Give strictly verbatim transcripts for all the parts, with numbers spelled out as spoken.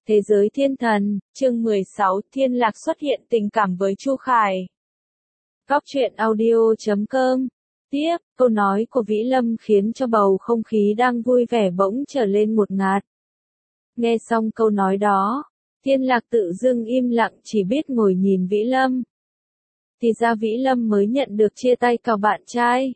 Thế giới thiên thần, chương mười sáu, Thiên Lạc xuất hiện tình cảm với Chu Khải. Góc truyện audio chấm com. Tiếp, câu nói của Vĩ Lâm khiến cho bầu không khí đang vui vẻ bỗng trở lên ngột ngạt. Nghe xong câu nói đó, Thiên Lạc tự dưng im lặng chỉ biết ngồi nhìn Vĩ Lâm. Thì ra Vĩ Lâm mới nhận được chia tay cào bạn trai.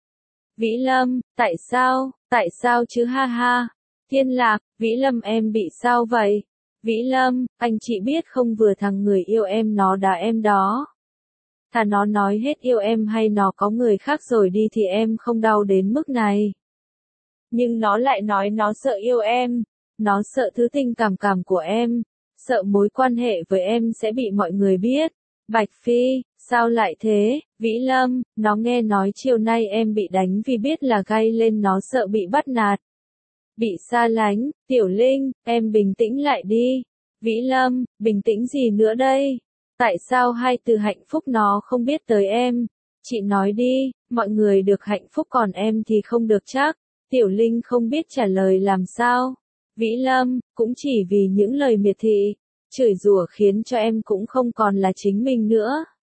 Vĩ Lâm, tại sao, tại sao chứ ha ha. Thiên Lạc, Vĩ Lâm em bị sao vậy? Vĩ Lâm, anh chị biết không vừa thằng người yêu em nó đá em đó. Thà nó nói hết yêu em hay nó có người khác rồi đi thì em không đau đến mức này. Nhưng nó lại nói nó sợ yêu em, nó sợ thứ tình cảm cảm của em, sợ mối quan hệ với em sẽ bị mọi người biết. Bạch Phi, sao lại thế? Vĩ Lâm, nó nghe nói chiều nay em bị đánh vì biết là gay lên nó sợ bị bắt nạt. Bị xa lánh, Tiểu Linh, em bình tĩnh lại đi. Vĩ Lâm, bình tĩnh gì nữa đây? Tại sao hai từ hạnh phúc nó không biết tới em? Chị nói đi, mọi người được hạnh phúc còn em thì không được chắc. Tiểu Linh không biết trả lời làm sao. Vĩ Lâm, cũng chỉ vì những lời miệt thị, chửi rủa khiến cho em cũng không còn là chính mình nữa.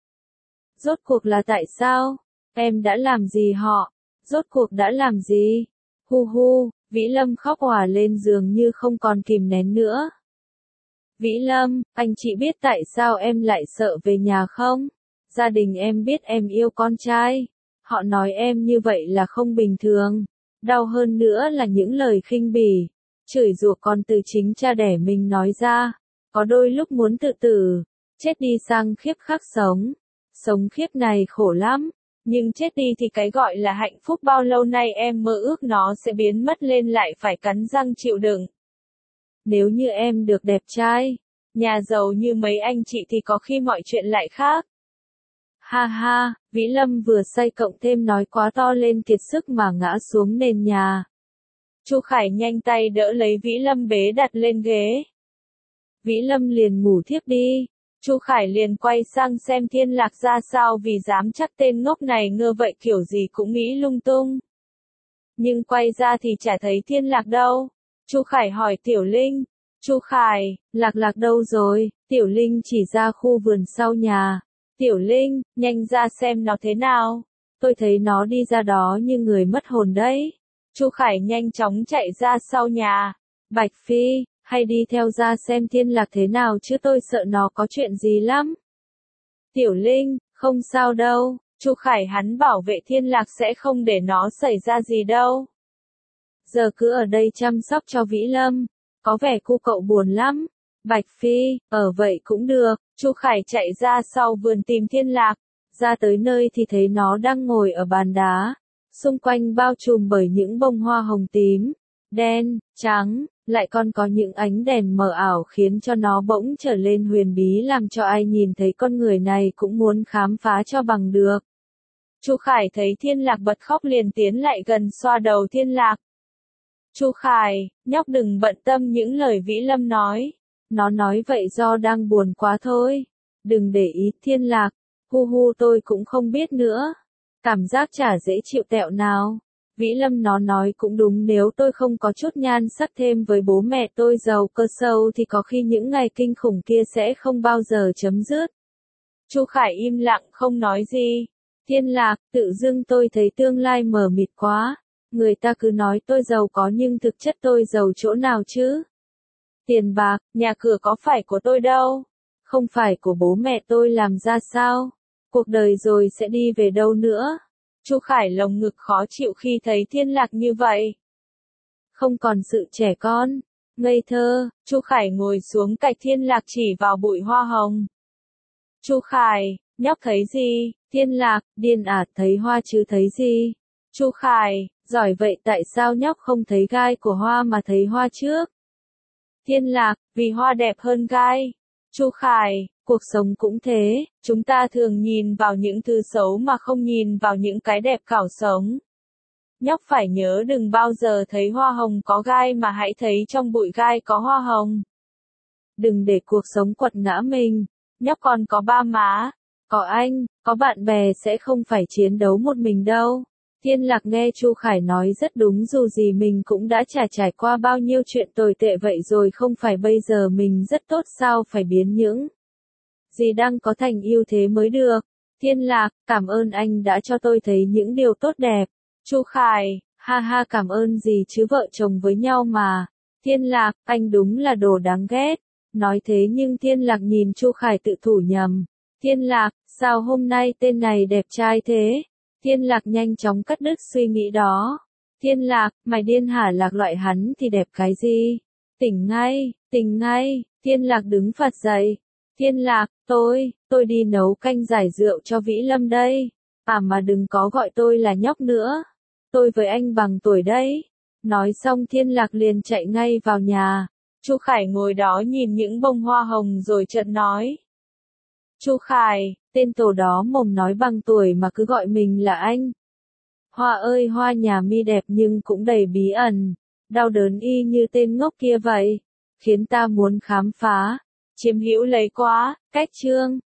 Rốt cuộc là tại sao? Em đã làm gì họ? Rốt cuộc đã làm gì? Hu hu. Vĩ Lâm khóc òa lên giường như không còn kìm nén nữa. Vĩ Lâm, anh chị biết tại sao em lại sợ về nhà không? Gia đình em biết em yêu con trai. Họ nói em như vậy là không bình thường. Đau hơn nữa là những lời khinh bỉ, chửi rủa còn từ chính cha đẻ mình nói ra. Có đôi lúc muốn tự tử, chết đi sang khiếp khác sống. Sống khiếp này khổ lắm. Nhưng chết đi thì cái gọi là hạnh phúc bao lâu nay em mơ ước nó sẽ biến mất lên lại phải cắn răng chịu đựng. Nếu như em được đẹp trai, nhà giàu như mấy anh chị thì có khi mọi chuyện lại khác. Ha ha, Vĩ Lâm vừa say cộng thêm nói quá to lên kiệt sức mà ngã xuống nền nhà. Chu Khải nhanh tay đỡ lấy Vĩ Lâm bế đặt lên ghế. Vĩ Lâm liền ngủ thiếp đi. Chu Khải liền quay sang xem Thiên Lạc ra sao vì dám chắc tên ngốc này ngơ vậy kiểu gì cũng nghĩ lung tung. Nhưng quay ra thì chả thấy Thiên Lạc đâu. Chu Khải hỏi Tiểu Linh. Chu Khải, Lạc Lạc đâu rồi? Tiểu Linh chỉ ra khu vườn sau nhà. Tiểu Linh, nhanh ra xem nó thế nào. Tôi thấy nó đi ra đó như người mất hồn đấy. Chu Khải nhanh chóng chạy ra sau nhà. Bạch Phi, hay đi theo ra xem Thiên Lạc thế nào chứ tôi sợ nó có chuyện gì lắm. Tiểu Linh, không sao đâu, Chu Khải hắn bảo vệ Thiên Lạc sẽ không để nó xảy ra gì đâu. Giờ cứ ở đây chăm sóc cho Vĩ Lâm, có vẻ cu cậu buồn lắm. Bạch Phi, ở vậy cũng được. Chu Khải chạy ra sau vườn tìm Thiên Lạc, ra tới nơi thì thấy nó đang ngồi ở bàn đá, xung quanh bao trùm bởi những bông hoa hồng tím, đen, trắng, lại còn có những ánh đèn mờ ảo khiến cho nó bỗng trở lên huyền bí làm cho ai nhìn thấy con người này cũng muốn khám phá cho bằng được. Chu Khải thấy Thiên Lạc bật khóc liền tiến lại gần xoa đầu Thiên Lạc. Chu Khải, nhóc đừng bận tâm những lời Vĩ Lâm nói. Nó nói vậy do đang buồn quá thôi. Đừng để ý Thiên Lạc. Hu hu tôi cũng không biết nữa. Cảm giác chả dễ chịu tẹo nào. Vĩ Lâm nó nói cũng đúng, nếu tôi không có chút nhan sắc thêm với bố mẹ tôi giàu cơ sâu thì có khi những ngày kinh khủng kia sẽ không bao giờ chấm dứt. Chu Khải im lặng không nói gì. Thiên Lạc, tự dưng tôi thấy tương lai mờ mịt quá. Người ta cứ nói tôi giàu có nhưng thực chất tôi giàu chỗ nào chứ? Tiền bạc, nhà cửa có phải của tôi đâu. Không phải của bố mẹ tôi làm ra sao? Cuộc đời rồi sẽ đi về đâu nữa? Chu Khải lồng ngực khó chịu khi thấy Thiên Lạc như vậy. Không còn sự trẻ con, ngây thơ, Chu Khải ngồi xuống cạnh Thiên Lạc chỉ vào bụi hoa hồng. Chu Khải, nhóc thấy gì? Thiên Lạc, điên à, thấy hoa chứ thấy gì? Chu Khải, giỏi vậy tại sao nhóc không thấy gai của hoa mà thấy hoa trước? Thiên Lạc, vì hoa đẹp hơn gai. Chu Khải, cuộc sống cũng thế, chúng ta thường nhìn vào những thứ xấu mà không nhìn vào những cái đẹp cảo sống. Nhóc phải nhớ đừng bao giờ thấy hoa hồng có gai mà hãy thấy trong bụi gai có hoa hồng. Đừng để cuộc sống quật ngã mình, nhóc còn có ba má, có anh, có bạn bè sẽ không phải chiến đấu một mình đâu. Thiên Lạc nghe Chu Khải nói rất đúng, dù gì mình cũng đã trải trải qua bao nhiêu chuyện tồi tệ vậy rồi, không phải bây giờ mình rất tốt sao phải biến những gì đang có thành yêu thế mới được. Thiên Lạc, cảm ơn anh đã cho tôi thấy những điều tốt đẹp. Chu Khải, ha ha, cảm ơn gì chứ, vợ chồng với nhau mà. Thiên Lạc, anh đúng là đồ đáng ghét. Nói thế nhưng Thiên Lạc nhìn Chu Khải tự thủ nhầm. Thiên Lạc, sao hôm nay tên này đẹp trai thế? Thiên Lạc nhanh chóng cắt đứt suy nghĩ đó. Thiên Lạc, mày điên hả? Lạc loại hắn thì đẹp cái gì? Tỉnh ngay, tỉnh ngay. Thiên Lạc đứng phật dậy. Thiên Lạc, tôi, tôi đi nấu canh giải rượu cho Vĩ Lâm đây. À mà đừng có gọi tôi là nhóc nữa. Tôi với anh bằng tuổi đấy. Nói xong Thiên Lạc liền chạy ngay vào nhà. Chu Khải ngồi đó nhìn những bông hoa hồng rồi chợt nói. Chu Khải, tên tổ đó mồm nói bằng tuổi mà cứ gọi mình là anh. Hoa ơi hoa nhà mi đẹp nhưng cũng đầy bí ẩn. Đau đớn y như tên ngốc kia vậy. Khiến ta muốn khám phá. Chiếm hữu lấy quá, cách chương.